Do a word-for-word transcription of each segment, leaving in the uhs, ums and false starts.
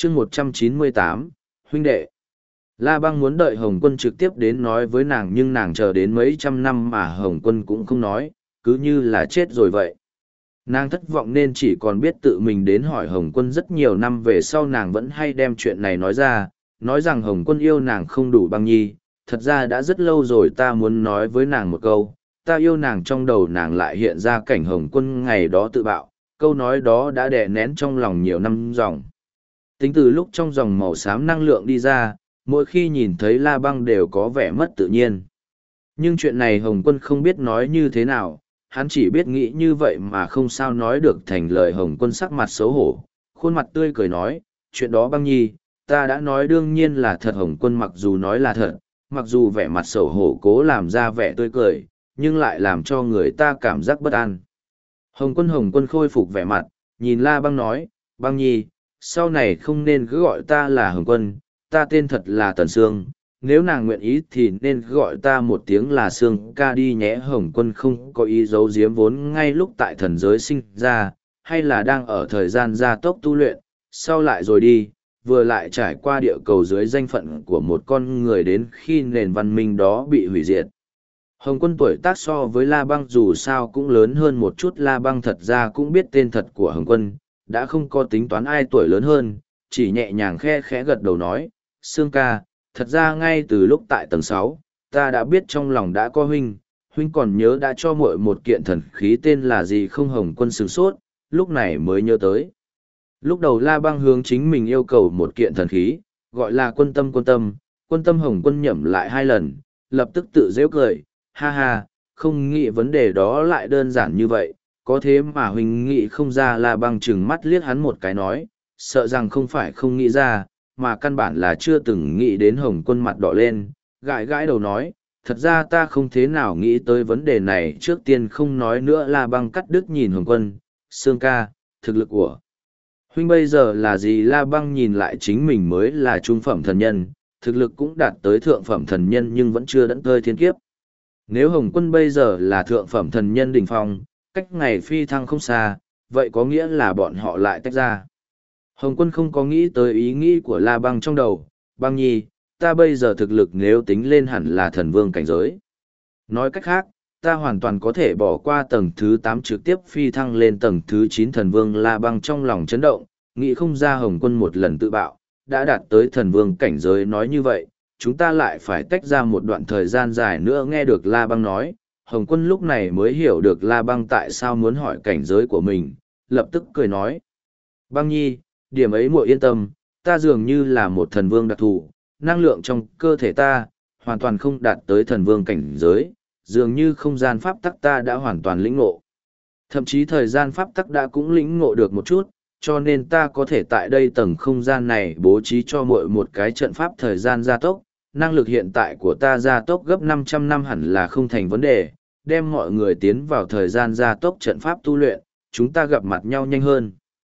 chương một trăm chín mươi tám, huynh đệ. La Băng muốn đợi Hồng Quân trực tiếp đến nói với nàng, nhưng nàng chờ đến mấy trăm năm mà Hồng Quân cũng không nói, cứ như là chết rồi vậy. Nàng thất vọng nên chỉ còn biết tự mình đến hỏi Hồng Quân. Rất nhiều năm về sau nàng vẫn hay đem chuyện này nói ra, nói rằng Hồng Quân yêu nàng không đủ. Băng nhi, thật ra đã rất lâu rồi ta muốn nói với nàng một câu, ta yêu nàng. Trong đầu nàng lại hiện ra cảnh Hồng Quân ngày đó tự bạo, câu nói đó đã đè nén trong lòng nhiều năm dòng. Tính từ lúc trong dòng màu xám năng lượng đi ra, mỗi khi nhìn thấy La Băng đều có vẻ mất tự nhiên. Nhưng chuyện này Hồng Quân không biết nói như thế nào, hắn chỉ biết nghĩ như vậy mà không sao nói được thành lời. Hồng Quân sắc mặt xấu hổ, khuôn mặt tươi cười nói, chuyện đó Băng nhi, ta đã nói đương nhiên là thật. Hồng Quân mặc dù nói là thật, mặc dù vẻ mặt xấu hổ cố làm ra vẻ tươi cười, nhưng lại làm cho người ta cảm giác bất an. Hồng Quân Hồng Quân khôi phục vẻ mặt, nhìn La Băng nói, Băng nhi, sau này không nên cứ gọi ta là Hồng Quân, ta tên thật là Tần Sương, nếu nàng nguyện ý thì nên gọi ta một tiếng là Sương ca đi nhé. Hồng Quân không có ý giấu giếm, vốn ngay lúc tại thần giới sinh ra, hay là đang ở thời gian gia tốc tu luyện, sau lại rồi đi, vừa lại trải qua địa cầu dưới danh phận của một con người đến khi nền văn minh đó bị hủy diệt. Hồng Quân tuổi tác so với La Băng dù sao cũng lớn hơn một chút. La Băng thật ra cũng biết tên thật của Hồng Quân, đã không có tính toán ai tuổi lớn hơn, chỉ nhẹ nhàng khe khẽ gật đầu nói, Sương ca, thật ra ngay từ lúc tại tầng sáu, ta đã biết trong lòng đã có huynh, huynh còn nhớ đã cho muội một kiện thần khí tên là gì không? Hồng Quân sửng sốt, lúc này mới nhớ tới. Lúc đầu La Băng hướng chính mình yêu cầu một kiện thần khí, gọi là quân tâm quân tâm, quân tâm. Hồng Quân nhẩm lại hai lần, lập tức tự giễu cười, ha ha, không nghĩ vấn đề đó lại đơn giản như vậy, có thế mà huynh nghĩ không ra. La Băng trừng mắt liếc hắn một cái nói, sợ rằng không phải không nghĩ ra, mà căn bản là chưa từng nghĩ đến. Hồng Quân mặt đỏ lên, gãi gãi đầu nói, thật ra ta không thế nào nghĩ tới vấn đề này, trước tiên không nói nữa. La Băng cắt đứt nhìn Hồng Quân, Sương ca, thực lực của huynh bây giờ là gì? La Băng nhìn lại chính mình mới là trung phẩm thần nhân, thực lực cũng đạt tới thượng phẩm thần nhân nhưng vẫn chưa đẫn tơi thiên kiếp. Nếu Hồng Quân bây giờ là thượng phẩm thần nhân đỉnh phong, cách ngày phi thăng không xa, vậy có nghĩa là bọn họ lại tách ra. Hồng Quân không có nghĩ tới ý nghĩ của La Băng trong đầu, Băng nhi, ta bây giờ thực lực nếu tính lên hẳn là thần vương cảnh giới. Nói cách khác, ta hoàn toàn có thể bỏ qua tầng thứ tám trực tiếp phi thăng lên tầng thứ chín thần vương. La Băng trong lòng chấn động, nghĩ không ra Hồng Quân một lần tự bạo, đã đạt tới thần vương cảnh giới. Nói như vậy, chúng ta lại phải tách ra một đoạn thời gian dài nữa. Nghe được La Băng nói, Hồng Quân lúc này mới hiểu được La Băng tại sao muốn hỏi cảnh giới của mình, lập tức cười nói. Băng nhi, điểm ấy muội yên tâm, ta dường như là một thần vương đặc thù, năng lượng trong cơ thể ta, hoàn toàn không đạt tới thần vương cảnh giới, dường như không gian pháp tắc ta đã hoàn toàn lĩnh ngộ. Thậm chí thời gian pháp tắc đã cũng lĩnh ngộ được một chút, cho nên ta có thể tại đây tầng không gian này bố trí cho muội một cái trận pháp thời gian gia tốc. Năng lực hiện tại của ta gia tốc gấp năm trăm năm hẳn là không thành vấn đề, đem mọi người tiến vào thời gian gia tốc trận pháp tu luyện, chúng ta gặp mặt nhau nhanh hơn.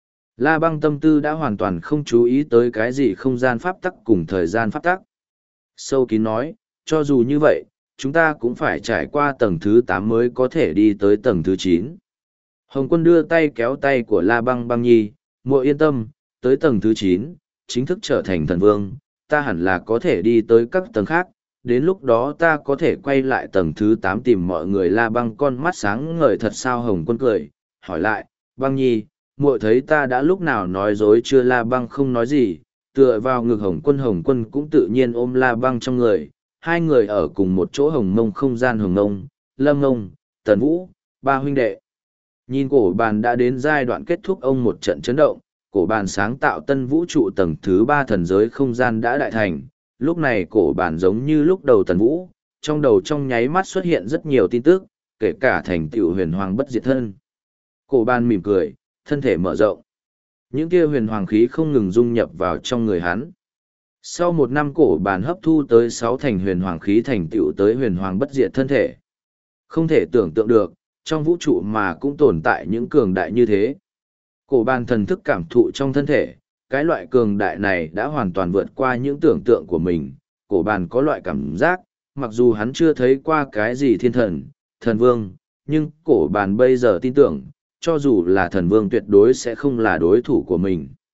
La Băng tâm tư đã hoàn toàn không chú ý tới cái gì không gian pháp tắc cùng thời gian pháp tắc. Sâu kín nói, cho dù như vậy, chúng ta cũng phải trải qua tầng thứ tám mới có thể đi tới tầng thứ chín. Hồng Quân đưa tay kéo tay của La Băng. Băng nhi, muội yên tâm, tới tầng thứ chín, chính thức trở thành thần vương, ta hẳn là có thể đi tới các tầng khác, đến lúc đó ta có thể quay lại tầng thứ tám tìm mọi người. La Băng con mắt sáng ngời thật sao? Hồng Quân cười, hỏi lại, Băng nhi, muội thấy ta đã lúc nào nói dối chưa? La Băng không nói gì, tựa vào ngực Hồng Quân. Hồng Quân cũng tự nhiên ôm La Băng trong người, hai người ở cùng một chỗ hồng mông không gian. Hồng Mông, Lâm Mông, Tần Vũ, ba huynh đệ. Nhìn cổ bàn đã đến giai đoạn kết thúc, ông một trận chấn động, cổ bàn sáng tạo tân vũ trụ tầng thứ ba thần giới không gian đã đại thành. Lúc này cổ bàn giống như lúc đầu Tần Vũ, trong đầu trong nháy mắt xuất hiện rất nhiều tin tức, kể cả thành tựu huyền hoàng bất diệt thân. Cổ bàn mỉm cười, thân thể mở rộng. Những kia huyền hoàng khí không ngừng dung nhập vào trong người hắn. Sau một năm cổ bàn hấp thu tới sáu thành huyền hoàng khí thành tựu tới huyền hoàng bất diệt thân thể. Không thể tưởng tượng được, trong vũ trụ mà cũng tồn tại những cường đại như thế. Cổ bàn thần thức cảm thụ trong thân thể, cái loại cường đại này đã hoàn toàn vượt qua những tưởng tượng của mình. Cổ bàn có loại cảm giác, mặc dù hắn chưa thấy qua cái gì thiên thần, thần vương, nhưng cổ bàn bây giờ tin tưởng, cho dù là thần vương tuyệt đối sẽ không là đối thủ của mình.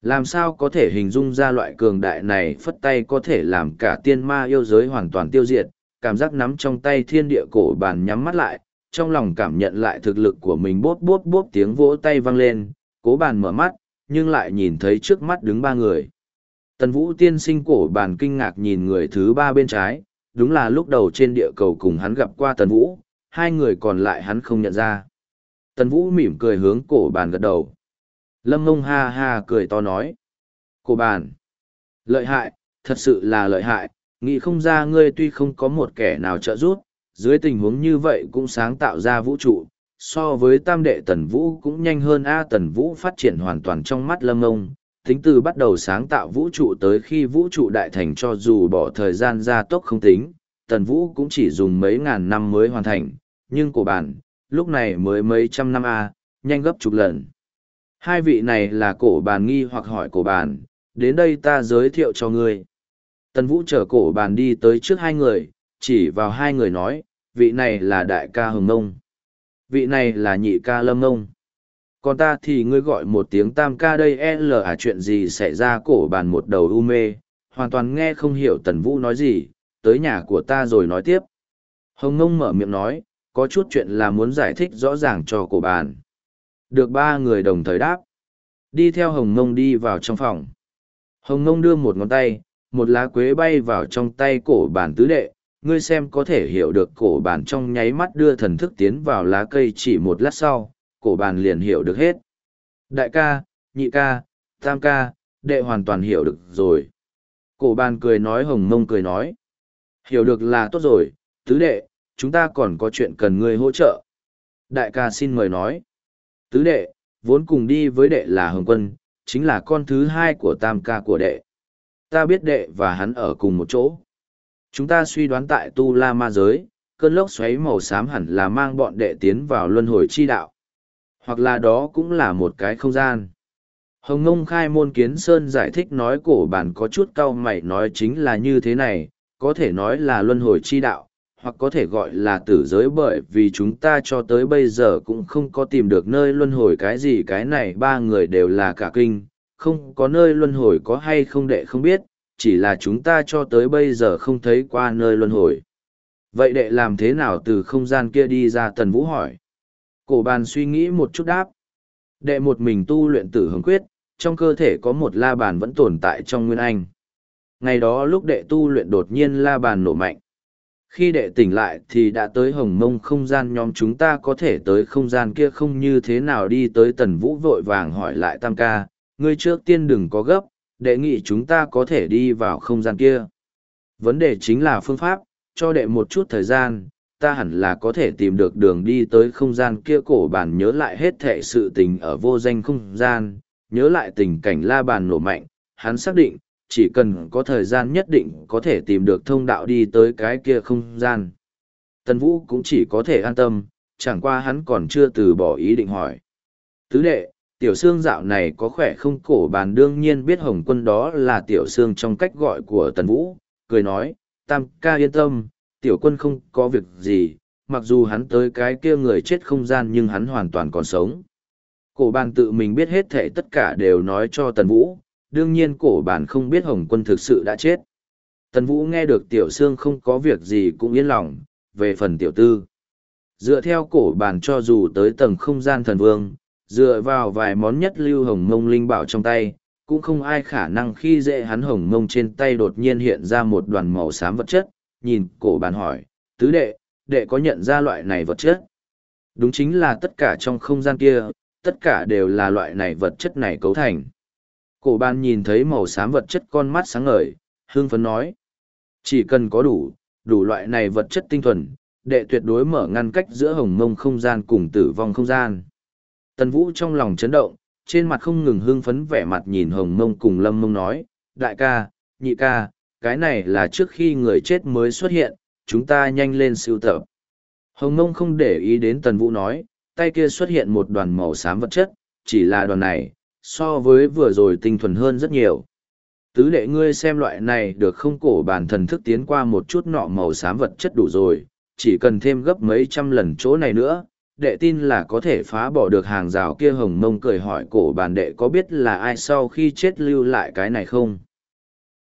Làm sao có thể hình dung ra loại cường đại này phất tay có thể làm cả tiên ma yêu giới hoàn toàn tiêu diệt, cảm giác nắm trong tay thiên địa cổ bàn nhắm mắt lại, trong lòng cảm nhận lại thực lực của mình bốp bốp bốp tiếng vỗ tay vang lên, cố bàn mở mắt, nhưng lại nhìn thấy trước mắt đứng ba người. Tần Vũ tiên sinh cổ bàn kinh ngạc nhìn người thứ ba bên trái, đúng là lúc đầu trên địa cầu cùng hắn gặp qua Tần Vũ, hai người còn lại hắn không nhận ra. Tần Vũ mỉm cười hướng cổ bàn gật đầu. Lâm Ngông ha ha cười to nói. Cổ bàn. Lợi hại, thật sự là lợi hại, nghĩ không ra ngươi tuy không có một kẻ nào trợ giúp, dưới tình huống như vậy cũng sáng tạo ra vũ trụ, so với tam đệ Tần Vũ cũng nhanh hơn A. Tần Vũ phát triển hoàn toàn trong mắt Lâm Ngông, tính từ bắt đầu sáng tạo vũ trụ tới khi vũ trụ đại thành cho dù bỏ thời gian gia tốc không tính, Tần Vũ cũng chỉ dùng mấy ngàn năm mới hoàn thành, nhưng cổ bản, lúc này mới mấy trăm năm A, nhanh gấp chục lần. Hai vị này là cổ bàn nghi hoặc hỏi cổ bàn, đến đây ta giới thiệu cho ngươi. Tần Vũ chở cổ bàn đi tới trước hai người, chỉ vào hai người nói, vị này là đại ca Hồng Nông, vị này là nhị ca Lâm Nông. Còn ta thì ngươi gọi một tiếng tam ca đây L à chuyện gì xảy ra cổ bàn một đầu u mê, hoàn toàn nghe không hiểu Tần Vũ nói gì, tới nhà của ta rồi nói tiếp. Hồng Nông mở miệng nói, có chút chuyện là muốn giải thích rõ ràng cho cổ bàn. Được ba người đồng thời đáp. Đi theo Hồng Nông đi vào trong phòng. Hồng Nông đưa một ngón tay, một lá quế bay vào trong tay cổ bàn tứ đệ, ngươi xem có thể hiểu được cổ bàn trong nháy mắt đưa thần thức tiến vào lá cây chỉ một lát sau, cổ bàn liền hiểu được hết. Đại ca, nhị ca, tam ca, đệ hoàn toàn hiểu được rồi. Cổ bàn cười nói Hồng Nông cười nói. Hiểu được là tốt rồi, tứ đệ, chúng ta còn có chuyện cần ngươi hỗ trợ. Đại ca xin mời nói. Tứ đệ, vốn cùng đi với đệ là Hồng Quân, chính là con thứ hai của tam ca của đệ. Ta biết đệ và hắn ở cùng một chỗ. Chúng ta suy đoán tại Tu La Ma giới, cơn lốc xoáy màu xám hẳn là mang bọn đệ tiến vào luân hồi chi đạo. Hoặc là đó cũng là một cái không gian. Hồng Ngông khai môn kiến sơn giải thích nói cổ bản có chút cau mày nói chính là như thế này, có thể nói là luân hồi chi đạo, hoặc có thể gọi là tử giới bởi vì chúng ta cho tới bây giờ cũng không có tìm được nơi luân hồi cái gì cái này ba người đều là cả kinh, không có nơi luân hồi có hay không đệ không biết, chỉ là chúng ta cho tới bây giờ không thấy qua nơi luân hồi. Vậy đệ làm thế nào từ không gian kia đi ra? Tần Vũ hỏi. Cổ bàn suy nghĩ một chút đáp. Đệ một mình tu luyện tử hồng quyết, trong cơ thể có một la bàn vẫn tồn tại trong nguyên anh. Ngày đó lúc đệ tu luyện đột nhiên la bàn nổ mạnh. Khi đệ tỉnh lại thì đã tới Hồng Mông không gian, nhóm chúng ta có thể tới không gian kia không như thế nào đi tới. Tần Vũ vội vàng hỏi lại tam ca, ngươi trước tiên đừng có gấp, đệ nghĩ chúng ta có thể đi vào không gian kia. Vấn đề chính là phương pháp, cho đệ một chút thời gian, ta hẳn là có thể tìm được đường đi tới không gian kia. Cổ bàn nhớ lại hết thệ sự tình ở vô danh không gian, nhớ lại tình cảnh la bàn nổ mạnh, hắn xác định, chỉ cần có thời gian nhất định có thể tìm được thông đạo đi tới cái kia không gian. Tần Vũ cũng chỉ có thể an tâm, chẳng qua hắn còn chưa từ bỏ ý định hỏi. Tứ đệ, Tiểu Sương dạo này có khỏe không? Cổ bàn đương nhiên biết Hồng Quân đó là Tiểu Sương trong cách gọi của Tần Vũ, cười nói, tam ca yên tâm, Tiểu Quân không có việc gì, mặc dù hắn tới cái kia người chết không gian nhưng hắn hoàn toàn còn sống. Cổ bàn tự mình biết hết thảy tất cả đều nói cho Tần Vũ, đương nhiên cổ bàn không biết Hồng Quân thực sự đã chết. Tần Vũ nghe được Tiểu Sương không có việc gì cũng yên lòng, về phần Tiểu Tư. Dựa theo cổ bàn cho dù tới tầng không gian thần vương, dựa vào vài món nhất lưu hồng mông linh bảo trong tay, cũng không ai khả năng khi dễ hắn. Hồng mông trên tay đột nhiên hiện ra một đoàn màu xám vật chất, nhìn cổ bàn hỏi, tứ đệ, đệ có nhận ra loại này vật chất? Đúng chính là tất cả trong không gian kia, tất cả đều là loại này vật chất này cấu thành. Cổ bàn nhìn thấy màu xám vật chất con mắt sáng ngời, hương phấn nói. Chỉ cần có đủ, đủ loại này vật chất tinh thuần, đệ tuyệt đối mở ngăn cách giữa hồng mông không gian cùng tử vong không gian. Tần Vũ trong lòng chấn động, trên mặt không ngừng hưng phấn vẻ mặt nhìn Hồng Mông cùng Lâm Mông nói, đại ca, nhị ca, cái này là trước khi người chết mới xuất hiện, chúng ta nhanh lên sưu tập. Hồng Mông không để ý đến Tần Vũ nói, tay kia xuất hiện một đoàn màu xám vật chất, chỉ là đoàn này, so với vừa rồi tinh thuần hơn rất nhiều. Tứ đệ ngươi xem loại này được không? Cổ bàn thần thức tiến qua một chút nọ màu xám vật chất đủ rồi, chỉ cần thêm gấp mấy trăm lần chỗ này nữa, đệ tin là có thể phá bỏ được hàng rào kia. Hồng Mông cười hỏi cổ bàn đệ có biết là ai sau khi chết lưu lại cái này không?